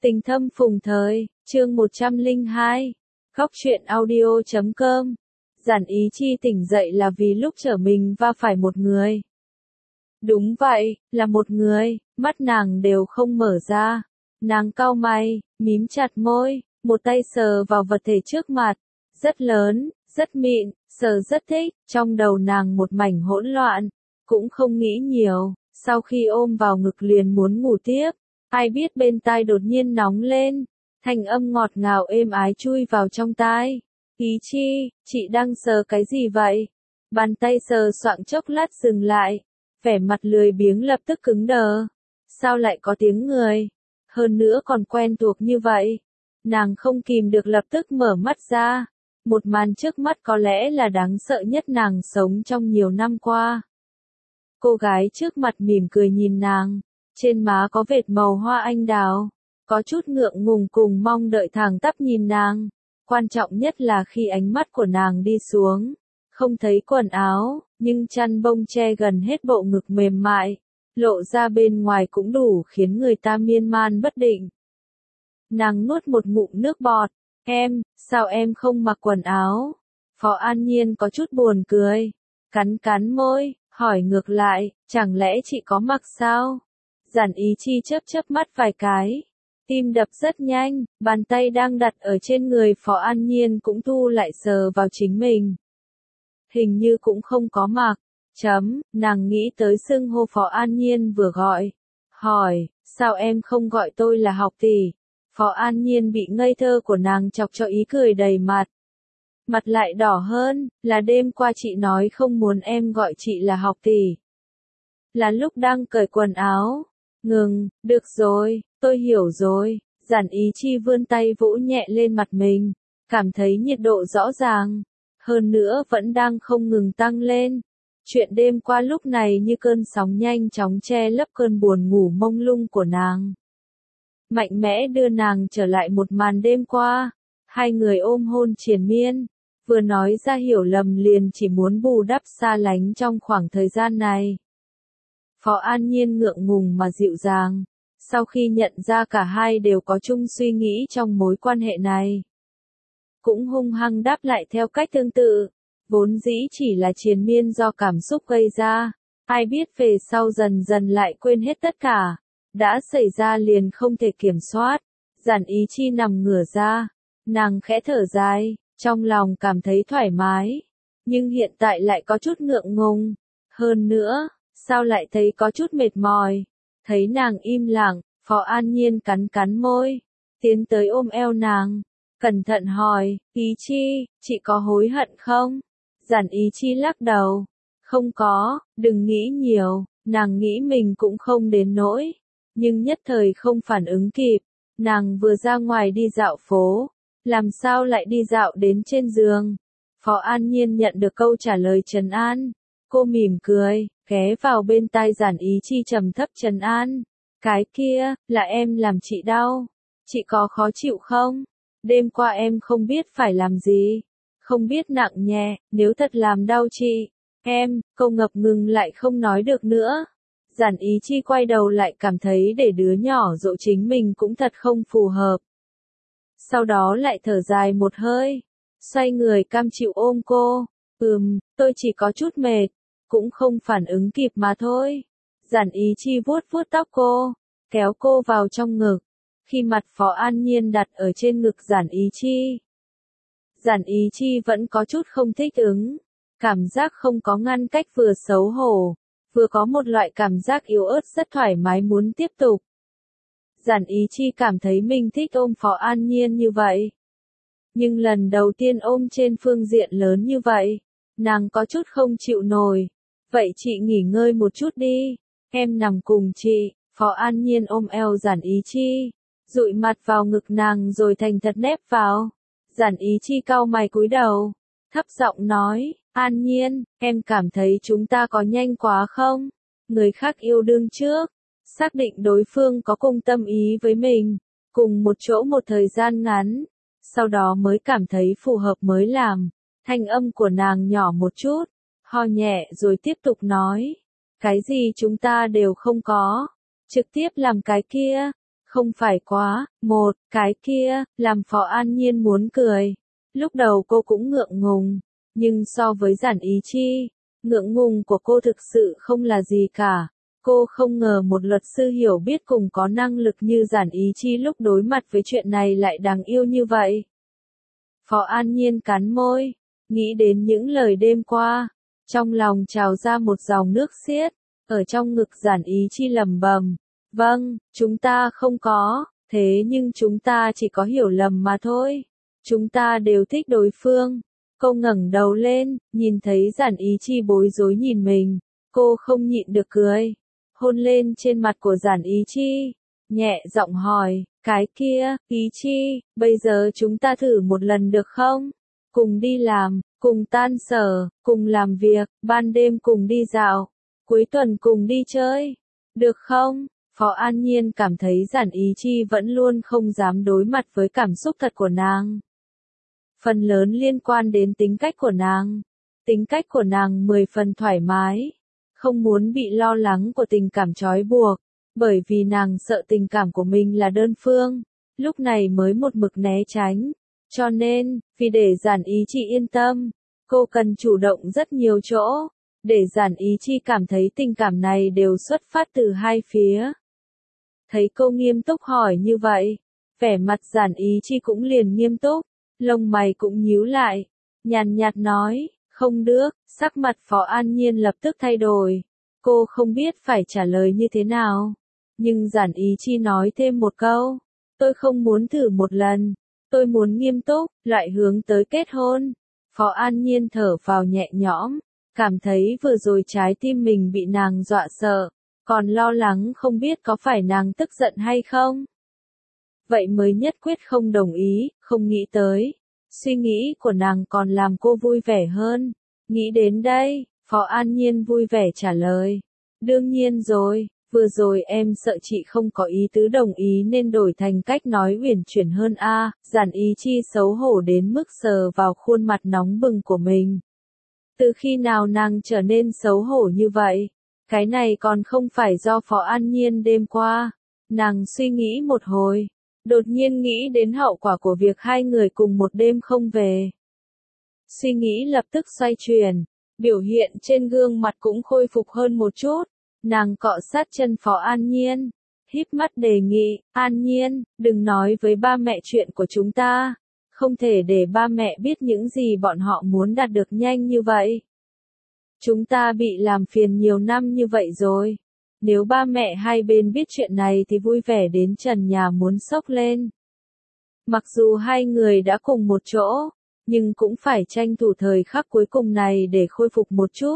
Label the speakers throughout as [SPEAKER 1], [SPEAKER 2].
[SPEAKER 1] Tình thâm phùng thời, chương 102. Góc truyện audio.com. Giản Ý Chi tỉnh dậy là vì lúc trở mình va phải một người. Đúng vậy, là một người, mắt nàng đều không mở ra. Nàng cau mày, mím chặt môi, một tay sờ vào vật thể trước mặt. Rất lớn, rất mịn, sờ rất thích, trong đầu nàng một mảnh hỗn loạn. Cũng không nghĩ nhiều, sau khi ôm vào ngực liền muốn ngủ tiếp. Ai biết bên tai đột nhiên nóng lên, thanh âm ngọt ngào êm ái chui vào trong tai. Ý Chi, chị đang sờ cái gì vậy? Bàn tay sờ soạng chốc lát dừng lại, vẻ mặt lười biếng lập tức cứng đờ. Sao lại có tiếng người? Hơn nữa còn quen thuộc như vậy. Nàng không kìm được lập tức mở mắt ra. Một màn trước mắt có lẽ là đáng sợ nhất nàng sống trong nhiều năm qua. Cô gái trước mặt mỉm cười nhìn nàng. Trên má có vệt màu hoa anh đào, có chút ngượng ngùng cùng mong đợi thẳng tắp nhìn nàng. Quan trọng nhất là khi ánh mắt của nàng đi xuống, không thấy quần áo, nhưng chăn bông che gần hết bộ ngực mềm mại, lộ ra bên ngoài cũng đủ khiến người ta miên man bất định. Nàng nuốt một ngụm nước bọt, sao em không mặc quần áo? Phó An Nhiên có chút buồn cười, cắn môi, hỏi ngược lại, chẳng lẽ chị có mặc sao? Giản Ý Chi chớp mắt vài cái, tim đập rất nhanh, bàn tay đang đặt ở trên người Phó An Nhiên cũng thu lại sờ vào chính mình. Hình như cũng không có mặc, nàng nghĩ tới xưng hô Phó An Nhiên vừa gọi, hỏi, sao em không gọi tôi là học tỷ? Phó An Nhiên bị ngây thơ của nàng chọc cho ý cười đầy mặt. Mặt lại đỏ hơn, là đêm qua chị nói không muốn em gọi chị là học tỷ. Là lúc đang cởi quần áo. Ngừng, được rồi, tôi hiểu rồi. Giản Ý Chi vươn tay vỗ nhẹ lên mặt mình, cảm thấy nhiệt độ rõ ràng, hơn nữa vẫn đang không ngừng tăng lên. Chuyện đêm qua lúc này như cơn sóng nhanh chóng che lấp cơn buồn ngủ mông lung của nàng. Mạnh mẽ đưa nàng trở lại một màn đêm qua, hai người ôm hôn triền miên, vừa nói ra hiểu lầm liền chỉ muốn bù đắp xa lánh trong khoảng thời gian này. Phó An Nhiên ngượng ngùng mà dịu dàng, sau khi nhận ra cả hai đều có chung suy nghĩ trong mối quan hệ này. Cũng hung hăng đáp lại theo cách tương tự, vốn dĩ chỉ là triền miên do cảm xúc gây ra, ai biết về sau dần dần lại quên hết tất cả, đã xảy ra liền không thể kiểm soát. Giản Ý Chi nằm ngửa ra, nàng khẽ thở dài, trong lòng cảm thấy thoải mái, nhưng hiện tại lại có chút ngượng ngùng, hơn nữa. Sao lại thấy có chút mệt mỏi? Thấy nàng im lặng, Phó An Nhiên cắn môi, tiến tới ôm eo nàng, cẩn thận hỏi, Ý Chi, chị có hối hận không? Giản Ý Chi lắc đầu, không có, đừng nghĩ nhiều, nàng nghĩ mình cũng không đến nỗi, nhưng nhất thời không phản ứng kịp, nàng vừa ra ngoài đi dạo phố, làm sao lại đi dạo đến trên giường? Phó An Nhiên nhận được câu trả lời trấn an, cô mỉm cười. Ghé vào bên tai Giản Ý Chi trầm thấp trấn an. Cái kia, là em làm chị đau. Chị có khó chịu không? Đêm qua em không biết phải làm gì. Không biết nặng nhẹ, nếu thật làm đau chị. Câu ngập ngừng lại không nói được nữa. Giản Ý Chi quay đầu lại cảm thấy để đứa nhỏ dỗ chính mình cũng thật không phù hợp. Sau đó lại thở dài một hơi. Xoay người cam chịu ôm cô. Tôi chỉ có chút mệt. Cũng không phản ứng kịp mà thôi. Giản Ý Chi vuốt tóc cô, kéo cô vào trong ngực. Khi mặt Phó An Nhiên đặt ở trên ngực Giản Ý Chi, Giản Ý Chi vẫn có chút không thích ứng. Cảm giác không có ngăn cách vừa xấu hổ, vừa có một loại cảm giác yếu ớt rất thoải mái muốn tiếp tục. Giản Ý Chi cảm thấy mình thích ôm Phó An Nhiên như vậy. Nhưng lần đầu tiên ôm trên phương diện lớn như vậy, nàng có chút không chịu nổi. Vậy chị nghỉ ngơi một chút đi, em nằm cùng chị. Phó An Nhiên ôm eo Giản Ý Chi, dụi mặt vào ngực nàng rồi thành thật nép vào. Giản Ý Chi cau mày cúi đầu, thấp giọng nói, An Nhiên, em cảm thấy chúng ta có nhanh quá không? Người khác yêu đương trước, xác định đối phương có cùng tâm ý với mình, cùng một chỗ một thời gian ngắn, sau đó mới cảm thấy phù hợp mới làm. Thanh âm của nàng nhỏ một chút, ho nhẹ rồi tiếp tục nói, cái gì chúng ta đều không có, trực tiếp làm cái kia, Không phải quá, một, cái kia, làm Phó An Nhiên muốn cười. Lúc đầu cô cũng ngượng ngùng, nhưng so với Giản Ý Chi, ngượng ngùng của cô thực sự không là gì cả. Cô không ngờ một luật sư hiểu biết cùng có năng lực như Giản Ý Chi lúc đối mặt với chuyện này lại đáng yêu như vậy. Phó An Nhiên cắn môi, nghĩ đến những lời đêm qua, trong lòng trào ra một dòng nước xiết, ở trong ngực Giản Ý Chi lẩm bẩm, vâng, chúng ta không có, thế nhưng chúng ta chỉ có hiểu lầm mà thôi. Chúng ta đều thích đối phương. Cô ngẩng đầu lên, nhìn thấy Giản Ý Chi bối rối nhìn mình, cô không nhịn được cười, hôn lên trên mặt của Giản Ý Chi, nhẹ giọng hỏi, cái kia, Ý Chi, bây giờ chúng ta thử một lần được không? Cùng đi làm, cùng tan sở, cùng làm việc, ban đêm cùng đi dạo, cuối tuần cùng đi chơi, được không? Phó An Nhiên cảm thấy Giản Ý Chi vẫn luôn không dám đối mặt với cảm xúc thật của nàng. Phần lớn liên quan đến tính cách của nàng. Tính cách của nàng 10 phần thoải mái, không muốn bị lo lắng của tình cảm trói buộc, bởi vì nàng sợ tình cảm của mình là đơn phương, lúc này mới một mực né tránh. Cho nên, vì để Giản Ý Chi yên tâm, cô cần chủ động rất nhiều chỗ, để Giản Ý Chi cảm thấy tình cảm này đều xuất phát từ hai phía. Thấy cô nghiêm túc hỏi như vậy, vẻ mặt Giản Ý Chi cũng liền nghiêm túc, lông mày cũng nhíu lại, nhàn nhạt nói, không được, sắc mặt Phó An Nhiên lập tức thay đổi, cô không biết phải trả lời như thế nào, nhưng Giản Ý Chi nói thêm một câu, tôi không muốn thử một lần, tôi muốn nghiêm túc, lại hướng tới kết hôn. Phó An Nhiên thở vào nhẹ nhõm, cảm thấy vừa rồi trái tim mình bị nàng dọa sợ, còn lo lắng không biết có phải nàng tức giận hay không. Vậy mới nhất quyết không đồng ý, không nghĩ tới. Suy nghĩ của nàng còn làm cô vui vẻ hơn. Nghĩ đến đây, Phó An Nhiên vui vẻ trả lời. Đương nhiên rồi, vừa rồi em sợ chị không có ý tứ đồng ý nên đổi thành cách nói uyển chuyển hơn a. Giản Ý Chi xấu hổ đến mức sờ vào khuôn mặt nóng bừng của mình. Từ khi nào nàng trở nên xấu hổ như vậy? Cái này còn không phải do Phó An Nhiên đêm qua. Nàng suy nghĩ một hồi, đột nhiên nghĩ đến hậu quả của việc hai người cùng một đêm không về. Suy nghĩ lập tức xoay chuyển, biểu hiện trên gương mặt cũng khôi phục hơn một chút. Nàng cọ sát chân Phó An Nhiên, híp mắt đề nghị, An Nhiên, đừng nói với ba mẹ chuyện của chúng ta. Không thể để ba mẹ biết những gì bọn họ muốn đạt được nhanh như vậy. Chúng ta bị làm phiền nhiều năm như vậy rồi. Nếu ba mẹ hai bên biết chuyện này thì vui vẻ đến trần nhà muốn xốc lên. Mặc dù hai người đã cùng một chỗ, nhưng cũng phải tranh thủ thời khắc cuối cùng này để khôi phục một chút.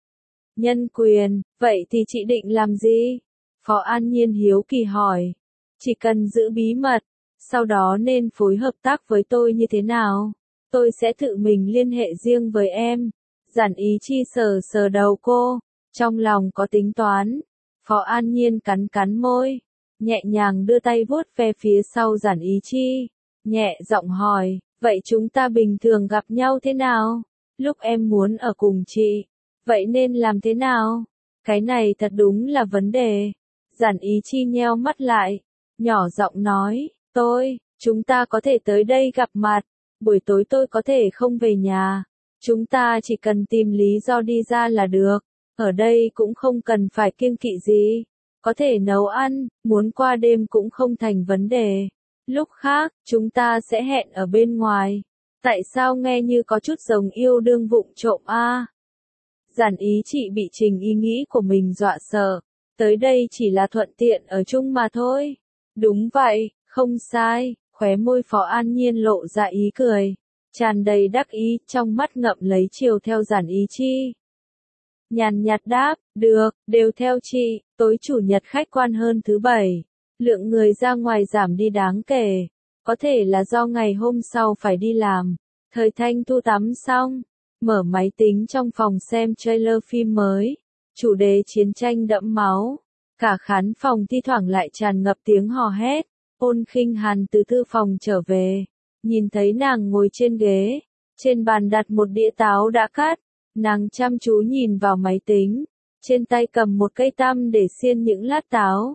[SPEAKER 1] Nhân quyền, vậy thì chị định làm gì? Phó An Nhiên hiếu kỳ hỏi. Chỉ cần giữ bí mật, sau đó nên phối hợp tác với tôi như thế nào? Tôi sẽ tự mình liên hệ riêng với em. Giản Ý Chi sờ sờ đầu cô, trong lòng có tính toán. Phó An Nhiên cắn cắn môi, nhẹ nhàng đưa tay vuốt ve phía sau Giản Ý Chi, nhẹ giọng hỏi, vậy chúng ta bình thường gặp nhau thế nào? Lúc em muốn ở cùng chị, vậy nên làm thế nào? Cái này thật đúng là vấn đề. Giản Ý Chi nheo mắt lại, nhỏ giọng nói, chúng ta có thể tới đây gặp mặt, buổi tối tôi có thể không về nhà. Chúng ta chỉ cần tìm lý do đi ra là được, ở đây cũng không cần phải kiêng kỵ gì, có thể nấu ăn, muốn qua đêm cũng không thành vấn đề. Lúc khác, chúng ta sẽ hẹn ở bên ngoài. Tại sao nghe như có chút giống yêu đương vụng trộm a? Giản Ý Chị bị Trình ý nghĩ của mình dọa sợ, tới đây chỉ là thuận tiện ở chung mà thôi. Đúng vậy, không sai, khóe môi Phó An Nhiên lộ ra ý cười, tràn đầy đắc ý, trong mắt ngậm lấy chiều theo Giản Ý Chi. Nhàn nhạt đáp, được, đều theo chị, tối chủ nhật khách quan hơn thứ bảy. Lượng người ra ngoài giảm đi đáng kể, có thể là do ngày hôm sau phải đi làm. Thời Thanh Thu tắm xong, mở máy tính trong phòng xem trailer phim mới, chủ đề chiến tranh đẫm máu. Cả khán phòng thi thoảng lại tràn ngập tiếng hò hét. Ôn Khinh Hàn từ thư phòng trở về, nhìn thấy nàng ngồi trên ghế, trên bàn đặt một đĩa táo đã cắt, nàng chăm chú nhìn vào máy tính, trên tay cầm một cây tăm để xiên những lát táo.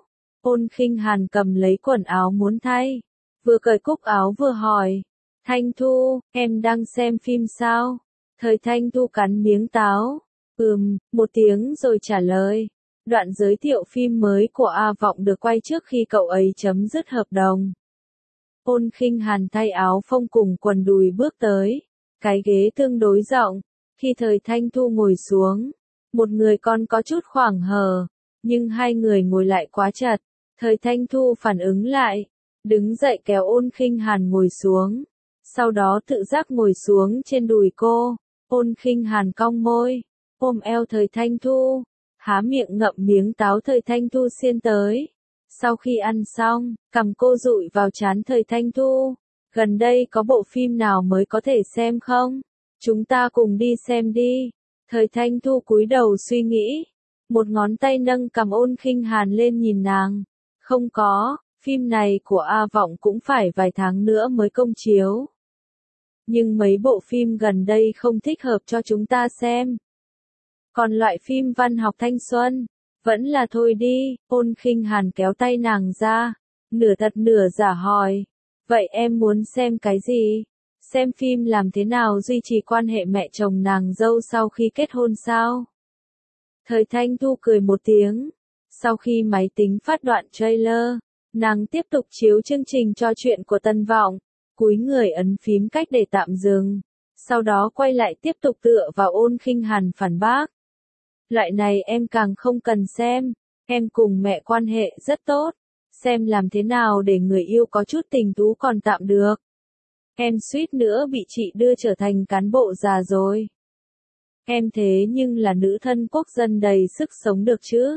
[SPEAKER 1] Ôn Khinh Hàn cầm lấy quần áo muốn thay, vừa cởi cúc áo vừa hỏi, Thanh Thu, em đang xem phim sao? Thời Thanh Thu cắn miếng táo, một tiếng rồi trả lời. Đoạn giới thiệu phim mới của A Vọng được quay trước khi cậu ấy chấm dứt hợp đồng. Ôn Khinh Hàn thay áo phông cùng quần đùi bước tới, cái ghế tương đối rộng, khi Thời Thanh Thu ngồi xuống, một người còn có chút khoảng hở, nhưng hai người ngồi lại quá chặt. Thời Thanh Thu phản ứng lại, đứng dậy kéo Ôn Khinh Hàn ngồi xuống, sau đó tự giác ngồi xuống trên đùi cô. Ôn Khinh Hàn cong môi, ôm eo Thời Thanh Thu, há miệng ngậm miếng táo Thời Thanh Thu xiên tới. Sau khi ăn xong, cằm cô dụi vào trán Thời Thanh Thu. Gần đây có bộ phim nào mới có thể xem không? Chúng ta cùng đi xem đi. Thời Thanh Thu cúi đầu suy nghĩ, một ngón tay nâng cằm Ôn Khinh Hàn lên nhìn nàng. Không có, phim này của A Vọng cũng phải vài tháng nữa mới công chiếu. Nhưng mấy bộ phim gần đây không thích hợp cho chúng ta xem. Còn loại phim văn học thanh xuân, vẫn là thôi đi. Ôn Khinh Hàn kéo tay nàng ra, nửa thật nửa giả hỏi, vậy em muốn xem cái gì? Xem phim làm thế nào duy trì quan hệ mẹ chồng nàng dâu sau khi kết hôn sao? Thời Thanh Thu cười một tiếng, sau khi máy tính phát đoạn trailer, nàng tiếp tục chiếu chương trình trò chuyện của Tân Vọng, cúi người ấn phím cách để tạm dừng, sau đó quay lại tiếp tục tựa vào Ôn Khinh Hàn phản bác. Loại này em càng không cần xem, em cùng mẹ quan hệ rất tốt, xem làm thế nào để người yêu có chút tình tú còn tạm được. Em suýt nữa bị chị đưa trở thành cán bộ già rồi. Em thế nhưng là nữ thân quốc dân đầy sức sống được chứ.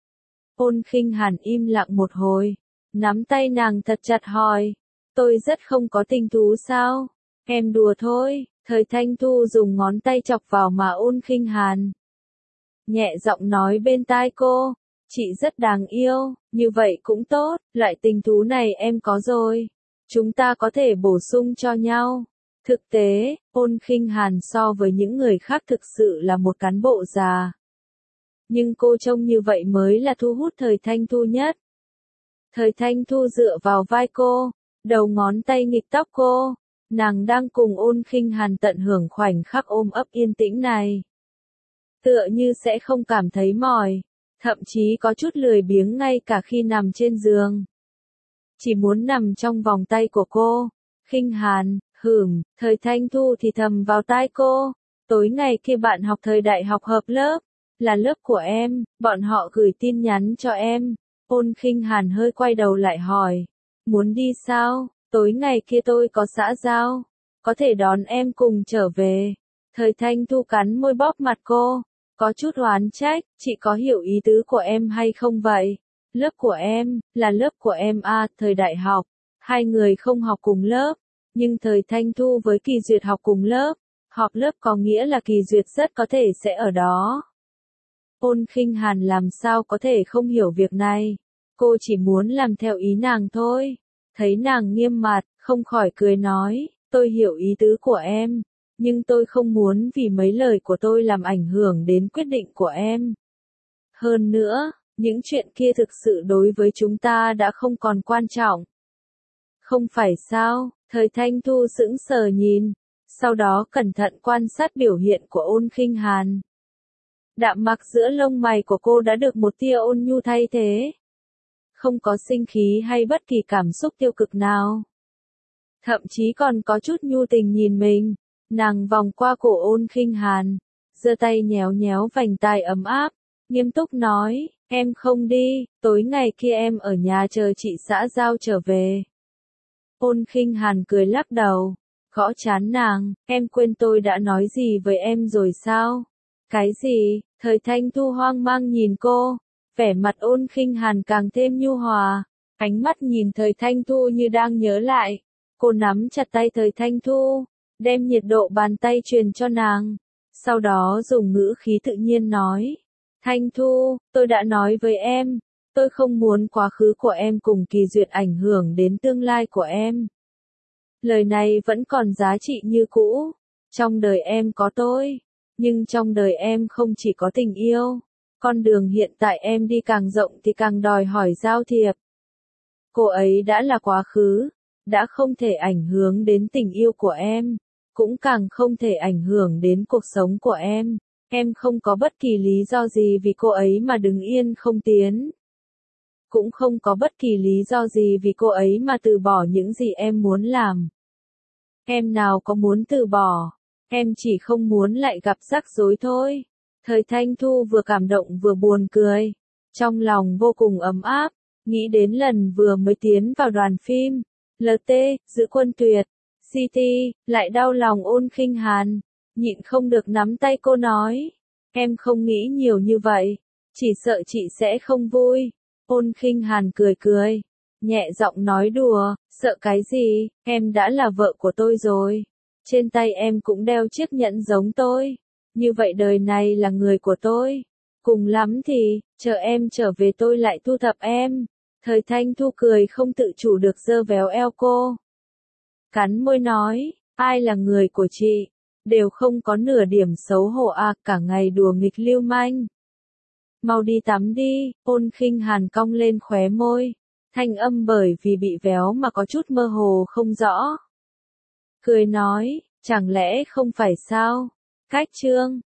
[SPEAKER 1] Ôn Khinh Hàn im lặng một hồi, nắm tay nàng thật chặt hỏi, tôi rất không có tình tú sao? Em đùa thôi. Thời Thanh Thu dùng ngón tay chọc vào má Ôn Khinh Hàn, nhẹ giọng nói bên tai cô, chị rất đáng yêu, như vậy cũng tốt, loại tình thú này em có rồi, chúng ta có thể bổ sung cho nhau. Thực tế, Ôn Khinh Hàn so với những người khác thực sự là một cán bộ già. Nhưng cô trông như vậy mới là thu hút Thời Thanh Thu nhất. Thời Thanh Thu dựa vào vai cô, đầu ngón tay nghịch tóc cô, nàng đang cùng Ôn Khinh Hàn tận hưởng khoảnh khắc ôm ấp yên tĩnh này. Tựa như sẽ không cảm thấy mỏi, thậm chí có chút lười biếng ngay cả khi nằm trên giường. Chỉ muốn nằm trong vòng tay của cô. Khinh Hàn, Thời Thanh Thu thì thầm vào tai cô, tối ngày kia bạn học thời đại học hợp lớp, là lớp của em, bọn họ gửi tin nhắn cho em. Ôn Khinh Hàn hơi quay đầu lại hỏi, muốn đi sao? Tối ngày kia tôi có xã giao, có thể đón em cùng trở về. Thời Thanh Thu cắn môi bóp mặt cô, có chút oán trách, chị có hiểu ý tứ của em hay không vậy? Lớp của em, là lớp của em à, thời đại học, hai người không học cùng lớp, nhưng Thời Thanh Thu với Kỳ Duyệt học cùng lớp, họp lớp có nghĩa là Kỳ Duyệt rất có thể sẽ ở đó. Ôn Khinh Hàn làm sao có thể không hiểu việc này, cô chỉ muốn làm theo ý nàng thôi. Thấy nàng nghiêm mặt, không khỏi cười nói, tôi hiểu ý tứ của em, nhưng tôi không muốn vì mấy lời của tôi làm ảnh hưởng đến quyết định của em. Hơn nữa, những chuyện kia thực sự đối với chúng ta đã không còn quan trọng. Không phải sao? Thời Thanh Thu sững sờ nhìn, sau đó cẩn thận quan sát biểu hiện của Ôn Khinh Hàn. Đạm mặc giữa lông mày của cô đã được một tia ôn nhu thay thế. Không có sinh khí hay bất kỳ cảm xúc tiêu cực nào. Thậm chí còn có chút nhu tình nhìn mình. Nàng vòng qua cổ Ôn Khinh Hàn, giơ tay nhéo nhéo vành tai ấm áp, nghiêm túc nói, em không đi, tối ngày kia em ở nhà chờ chị xã giao trở về. Ôn Khinh Hàn cười lắc đầu, gõ trán nàng, em quên tôi đã nói gì với em rồi sao? Cái gì? Thời Thanh Thu hoang mang nhìn cô, vẻ mặt Ôn Khinh Hàn càng thêm nhu hòa, ánh mắt nhìn Thời Thanh Thu như đang nhớ lại. Cô nắm chặt tay Thời Thanh Thu, đem nhiệt độ bàn tay truyền cho nàng, sau đó dùng ngữ khí tự nhiên nói, Thanh Thu, tôi đã nói với em, tôi không muốn quá khứ của em cùng Kỳ Duyệt ảnh hưởng đến tương lai của em. Lời này vẫn còn giá trị như cũ, trong đời em có tôi, nhưng trong đời em không chỉ có tình yêu, Con đường hiện tại em đi càng rộng thì càng đòi hỏi giao thiệp. Cô ấy đã là quá khứ, đã không thể ảnh hưởng đến tình yêu của em, cũng càng không thể ảnh hưởng đến cuộc sống của em. Em không có bất kỳ lý do gì vì cô ấy mà đứng yên không tiến. Cũng không có bất kỳ lý do gì vì cô ấy mà từ bỏ những gì em muốn làm. Em nào có muốn từ bỏ, em chỉ không muốn lại gặp rắc rối thôi. Thời Thanh Thu vừa cảm động vừa buồn cười, trong lòng vô cùng ấm áp, nghĩ đến lần vừa mới tiến vào đoàn phim, LT, Giữ Quân Tuyệt, CT, lại đau lòng Ôn Khinh Hàn, nhịn không được nắm tay cô nói, em không nghĩ nhiều như vậy, chỉ sợ chị sẽ không vui. Ôn Khinh Hàn cười cười, nhẹ giọng nói đùa, sợ cái gì, em đã là vợ của tôi rồi, trên tay em cũng đeo chiếc nhẫn giống tôi. Như vậy đời này là người của tôi. Cùng lắm thì, chờ em trở về tôi lại thu thập em. Thời Thanh Thu cười không tự chủ được giơ véo eo cô. Cắn môi nói, ai là người của chị? Đều không có nửa điểm xấu hổ à, cả ngày đùa nghịch lưu manh. Mau đi tắm đi, Ôn Khinh Hàn cong lên khóe môi. Thanh âm bởi vì bị véo mà có chút mơ hồ không rõ. Cười nói, chẳng lẽ không phải sao? Cách chương